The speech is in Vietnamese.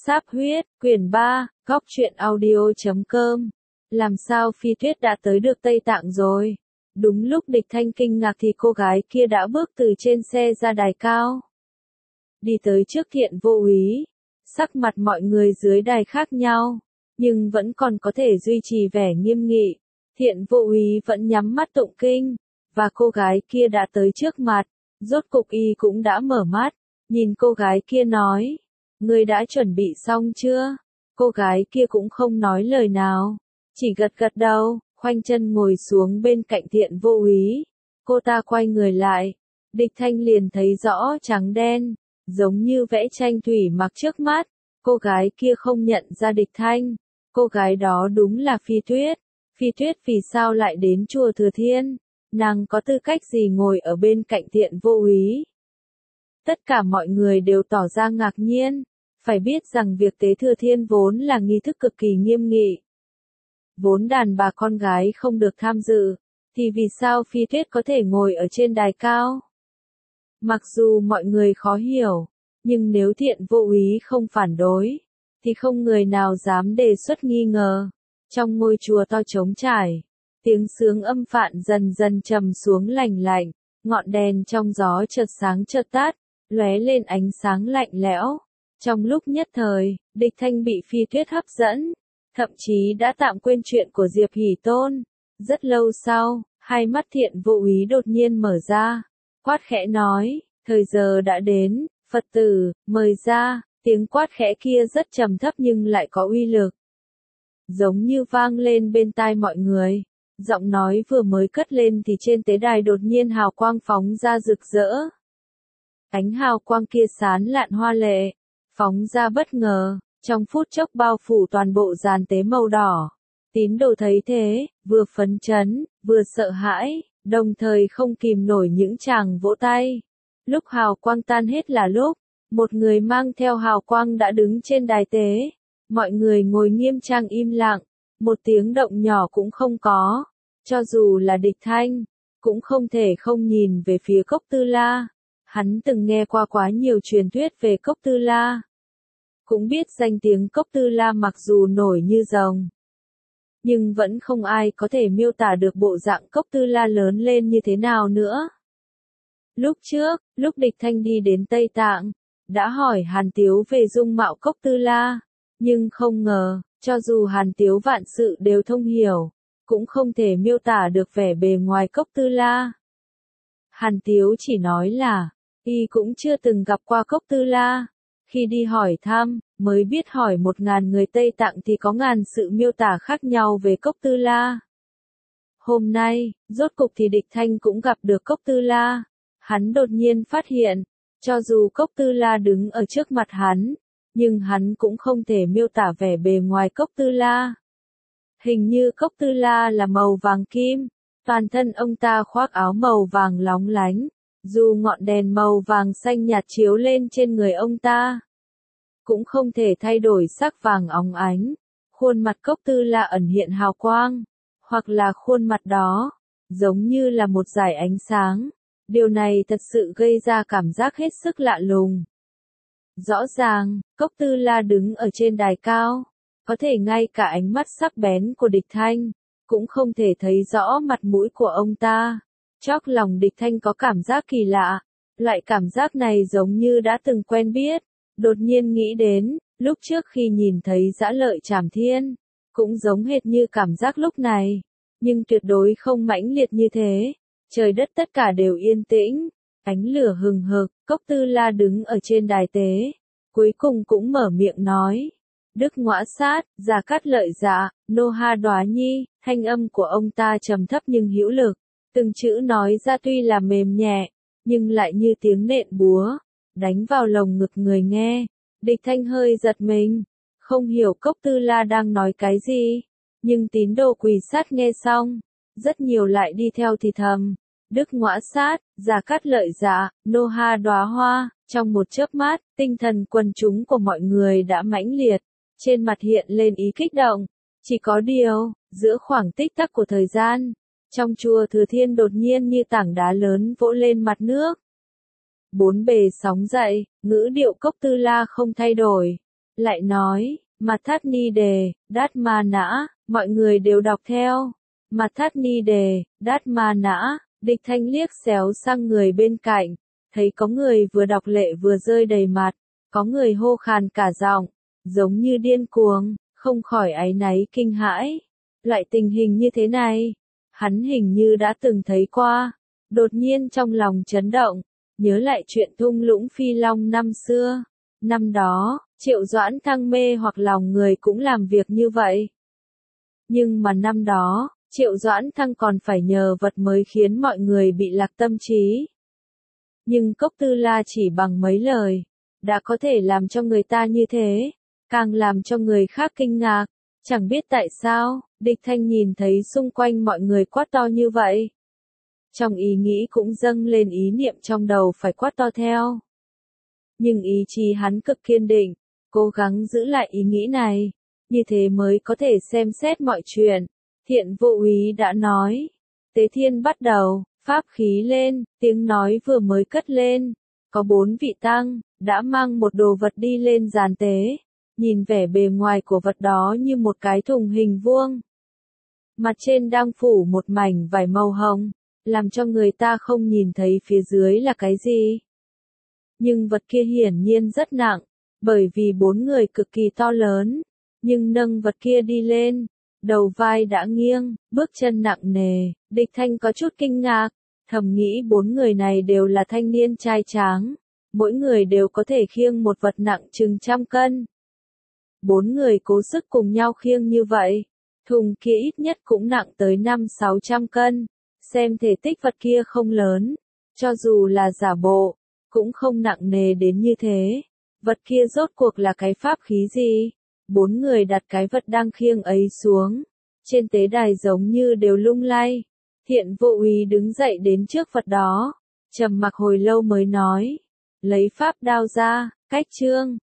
Sáp huyết, quyển 3, góc truyện audio.com. Làm sao Phi Tuyết đã tới được Tây Tạng rồi? Đúng lúc Địch Thanh kinh ngạc thì cô gái kia đã bước từ trên xe ra đài cao. Đi tới trước Thiện Vô Úy. Sắc mặt mọi người dưới đài khác nhau, nhưng vẫn còn có thể duy trì vẻ nghiêm nghị. Thiện Vô Úy vẫn nhắm mắt tụng kinh, và cô gái kia đã tới trước mặt. Rốt cục y cũng đã mở mắt, nhìn cô gái kia nói. Ngươi đã chuẩn bị xong chưa? Cô gái kia cũng không nói lời nào, chỉ gật gật đầu, khoanh chân ngồi xuống bên cạnh Thiện Vô Úy. Cô ta quay người lại, Địch Thanh liền thấy rõ trắng đen, giống như vẽ tranh thủy mặc trước mắt. Cô gái kia không nhận ra Địch Thanh, cô gái đó đúng là Phi Tuyết. Phi Tuyết vì sao lại đến chùa Thừa Thiên? Nàng có tư cách gì ngồi ở bên cạnh Thiện Vô Úy? Tất cả mọi người đều tỏ ra ngạc nhiên, phải biết rằng việc tế Thừa Thiên vốn là nghi thức cực kỳ nghiêm nghị. Vốn đàn bà con gái không được tham dự, thì vì sao Phi Tuyết có thể ngồi ở trên đài cao? Mặc dù mọi người khó hiểu, nhưng nếu Thiện Vô Úy không phản đối, thì không người nào dám đề xuất nghi ngờ. Trong ngôi chùa to trống trải, tiếng sướng âm phạn dần dần trầm xuống lành lạnh, ngọn đèn trong gió chợt sáng chợt tắt, lóe lên ánh sáng lạnh lẽo. Trong lúc nhất thời, Địch Thanh bị Phi Tuyết hấp dẫn, thậm chí đã tạm quên chuyện của Diệp Hỷ Tôn. Rất lâu sau, hai mắt Thiện Vô Úy đột nhiên mở ra, quát khẽ nói, thời giờ đã đến, Phật tử, mời ra. Tiếng quát khẽ kia rất trầm thấp nhưng lại có uy lực, giống như vang lên bên tai mọi người. Giọng nói vừa mới cất lên thì trên tế đài đột nhiên hào quang phóng ra rực rỡ. Ánh hào quang kia sáng lạn hoa lệ, phóng ra bất ngờ, trong phút chốc bao phủ toàn bộ giàn tế màu đỏ. Tín đồ thấy thế, vừa phấn chấn, vừa sợ hãi, đồng thời không kìm nổi những tràng vỗ tay. Lúc hào quang tan hết là lúc, một người mang theo hào quang đã đứng trên đài tế. Mọi người ngồi nghiêm trang im lặng, một tiếng động nhỏ cũng không có. Cho dù là Địch Thanh, cũng không thể không nhìn về phía Cốc Tư La. Hắn từng nghe qua quá nhiều truyền thuyết về Cốc Tư La, cũng biết danh tiếng Cốc Tư La mặc dù nổi như rồng, nhưng vẫn không ai có thể miêu tả được bộ dạng Cốc Tư La lớn lên như thế nào nữa. Lúc trước, lúc Địch Thanh đi đến Tây Tạng, đã hỏi Hàn Tiếu về dung mạo Cốc Tư La, nhưng không ngờ, cho dù Hàn Tiếu vạn sự đều thông hiểu, cũng không thể miêu tả được vẻ bề ngoài Cốc Tư La. Hàn Tiếu chỉ nói là, y cũng chưa từng gặp qua Cốc Tư La. Khi đi hỏi thăm, mới biết hỏi 1000 người Tây Tạng thì có ngàn sự miêu tả khác nhau về Cốc Tư La. Hôm nay, rốt cục thì Địch Thanh cũng gặp được Cốc Tư La. Hắn đột nhiên phát hiện, cho dù Cốc Tư La đứng ở trước mặt hắn, nhưng hắn cũng không thể miêu tả vẻ bề ngoài Cốc Tư La. Hình như Cốc Tư La là màu vàng kim, toàn thân ông ta khoác áo màu vàng lóng lánh, dù ngọn đèn màu vàng xanh nhạt chiếu lên trên người ông ta, cũng không thể thay đổi sắc vàng óng ánh. Khuôn mặt Cốc Tư La ẩn hiện hào quang, hoặc là khuôn mặt đó, giống như là một dải ánh sáng. Điều này thật sự gây ra cảm giác hết sức lạ lùng. Rõ ràng, Cốc Tư La đứng ở trên đài cao, có thể ngay cả ánh mắt sắc bén của Địch Thanh, cũng không thể thấy rõ mặt mũi của ông ta. Chót lòng Địch Thanh có cảm giác kỳ lạ, loại cảm giác này giống như đã từng quen biết. Đột nhiên nghĩ đến, lúc trước khi nhìn thấy Dã Lợi Trảm Thiên, cũng giống hệt như cảm giác lúc này, nhưng tuyệt đối không mãnh liệt như thế. Trời đất tất cả đều yên tĩnh, ánh lửa hừng hực. Cốc Tư La đứng ở trên đài tế, cuối cùng cũng mở miệng nói. Đức Ngõa Sát, Già Cát Lợi Dạ, Nô Ha Đoá Nhi. Thanh âm của ông ta trầm thấp nhưng hữu lực, từng chữ nói ra tuy là mềm nhẹ, nhưng lại như tiếng nện búa, đánh vào lồng ngực người nghe. Địch Thanh hơi giật mình, không hiểu Cốc Tư La đang nói cái gì, nhưng tín đồ quỳ sát nghe xong, rất nhiều lại đi theo thì thầm. Đức Ngõa Sát, Già Cát Lợi Dạ, Nô Ha Đoá Hoa. Trong một chớp mắt, tinh thần quần chúng của mọi người đã mãnh liệt, trên mặt hiện lên ý kích động. Chỉ có điều, giữa khoảng tích tắc của thời gian, trong chùa Thừa Thiên đột nhiên như tảng đá lớn vỗ lên mặt nước. Bốn bề sóng dậy, ngữ điệu Cốc Tư La không thay đổi, lại nói, Mặt Thát Ni Đề, Đát Ma Nã, mọi người đều đọc theo. Mặt Thát Ni Đề, Đát Ma Nã, Địch Thanh liếc xéo sang người bên cạnh, thấy có người vừa đọc lệ vừa rơi đầy mặt, có người hô khàn cả giọng, giống như điên cuồng, không khỏi áy náy kinh hãi. Loại tình hình như thế này, hắn hình như đã từng thấy qua, đột nhiên trong lòng chấn động, nhớ lại chuyện thung lũng Phi Long năm xưa. Năm đó, Triệu Doãn Thăng mê hoặc lòng người cũng làm việc như vậy. Nhưng mà năm đó, Triệu Doãn Thăng còn phải nhờ vật mới khiến mọi người bị lạc tâm trí. Nhưng Cốc Tư La chỉ bằng mấy lời, đã có thể làm cho người ta như thế, càng làm cho người khác kinh ngạc. Chẳng biết tại sao, Địch Thanh nhìn thấy xung quanh mọi người quát to như vậy. Trong ý nghĩ cũng dâng lên ý niệm trong đầu phải quát to theo. Nhưng ý chí hắn cực kiên định, cố gắng giữ lại ý nghĩ này, như thế mới có thể xem xét mọi chuyện. Thiện Vô Úy đã nói, tế thiên bắt đầu, pháp khí lên, tiếng nói vừa mới cất lên, có 4 vị tăng, đã mang một đồ vật đi lên giàn tế, nhìn vẻ bề ngoài của vật đó như một cái thùng hình vuông. Mặt trên đang phủ một mảnh vải màu hồng, làm cho người ta không nhìn thấy phía dưới là cái gì. Nhưng vật kia hiển nhiên rất nặng, bởi vì 4 người cực kỳ to lớn, nhưng nâng vật kia đi lên, đầu vai đã nghiêng, bước chân nặng nề, Địch Thanh có chút kinh ngạc, thầm nghĩ 4 người này đều là thanh niên trai tráng, mỗi người đều có thể khiêng một vật nặng chừng 100 cân. 4 người cố sức cùng nhau khiêng như vậy, thùng kia ít nhất cũng nặng tới 500-600 cân, xem thể tích vật kia không lớn, cho dù là giả bộ, cũng không nặng nề đến như thế. Vật kia rốt cuộc là cái pháp khí gì? 4 người đặt cái vật đang khiêng ấy xuống, trên tế đài giống như đều lung lay. Thiện Vô Úy đứng dậy đến trước vật đó, trầm mặc hồi lâu mới nói, lấy pháp đao ra, cách chương.